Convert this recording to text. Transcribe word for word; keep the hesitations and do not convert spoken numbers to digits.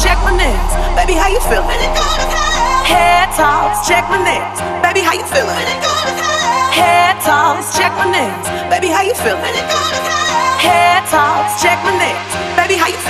check my nails. Baby, how you feeling? Head toss, check my nails. Baby, how you feeling? Head toss, check my nails. Baby, how you feeling? Head toss, check my nails. Baby, how you feeling?